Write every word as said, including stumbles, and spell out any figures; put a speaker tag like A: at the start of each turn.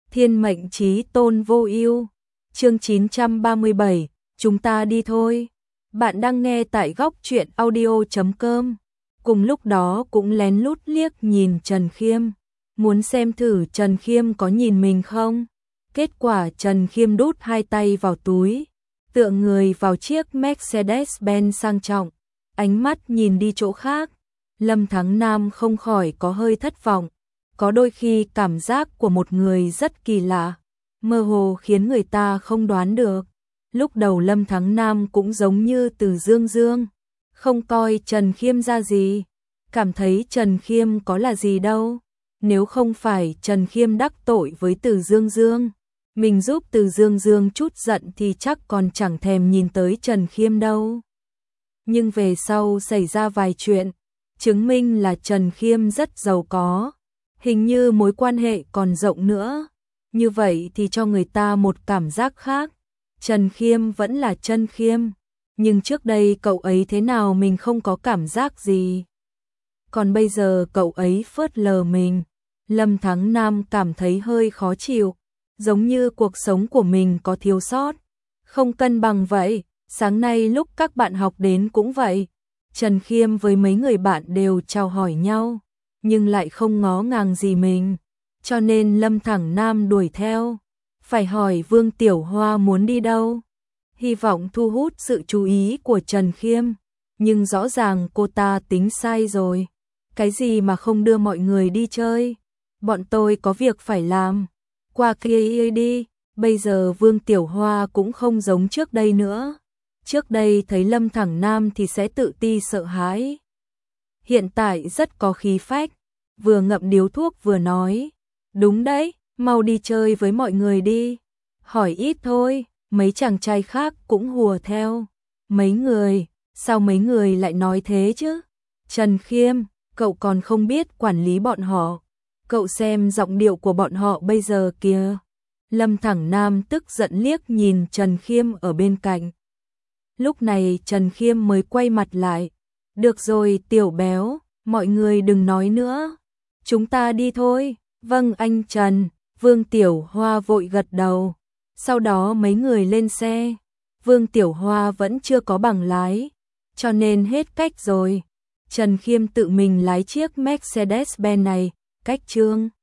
A: Thiên mệnh chí tôn vô ưu. Chương chín trăm ba mươi bảy, chúng ta đi thôi. Bạn đang nghe tại góc truyện audio chấm com. Cùng lúc đó cũng lén lút liếc nhìn Trần Khiêm, muốn xem thử Trần Khiêm có nhìn mình không. Kết quả Trần Khiêm đút hai tay vào túi, tựa người vào chiếc Mercedes-Benz sang trọng, ánh mắt nhìn đi chỗ khác. Lâm Thắng Nam không khỏi có hơi thất vọng. Có đôi khi cảm giác của một người rất kỳ lạ, mơ hồ khiến người ta không đoán được. Lúc đầu Lâm Thắng Nam cũng giống như Từ Dương Dương, không coi Trần Khiêm ra gì, cảm thấy Trần Khiêm có là gì đâu. Nếu không phải Trần Khiêm đắc tội với Từ Dương Dương, mình giúp Từ Dương Dương chút giận thì chắc còn chẳng thèm nhìn tới Trần Khiêm đâu. Nhưng về sau xảy ra vài chuyện, chứng minh là Trần Khiêm rất giàu có, hình như mối quan hệ còn rộng nữa. Như vậy thì cho người ta một cảm giác khác. Trần Khiêm vẫn là Trần Khiêm, nhưng trước đây cậu ấy thế nào mình không có cảm giác gì. Còn bây giờ cậu ấy phớt lờ mình. Lâm Thắng Nam cảm thấy hơi khó chịu, giống như cuộc sống của mình có thiếu sót, không cân bằng vậy. Sáng nay lúc các bạn học đến cũng vậy, Trần Khiêm với mấy người bạn đều chào hỏi nhau, nhưng lại không ngó ngàng gì mình, cho nên Lâm Thắng Nam đuổi theo, phải hỏi Vương Tiểu Hoa muốn đi đâu, hy vọng thu hút sự chú ý của Trần Khiêm, nhưng rõ ràng cô ta tính sai rồi. Cái gì mà không đưa mọi người đi chơi, bọn tôi có việc phải làm, qua kia đi. Bây giờ Vương Tiểu Hoa cũng không giống trước đây nữa. Trước đây thấy Lâm Thắng Nam thì sẽ tự ti sợ hãi, hiện tại rất có khí phách, vừa ngậm điếu thuốc vừa nói, đúng đấy, mau đi chơi với mọi người đi. Hỏi ít thôi, mấy chàng trai khác cũng hùa theo. Mấy người, sao mấy người lại nói thế chứ? Trần Khiêm, cậu còn không biết quản lý bọn họ, cậu xem giọng điệu của bọn họ bây giờ kìa. Lâm Thắng Nam tức giận liếc nhìn Trần Khiêm ở bên cạnh. Lúc này Trần Khiêm mới quay mặt lại. Được rồi Tiểu Béo, mọi người đừng nói nữa, chúng ta đi thôi. Vâng anh Trần. Vương Tiểu Hoa vội gật đầu. Sau đó mấy người lên xe. Vương Tiểu Hoa vẫn chưa có bằng lái, cho nên hết cách rồi. Trần Khiêm tự mình lái chiếc Mercedes-Benz này, cách Trương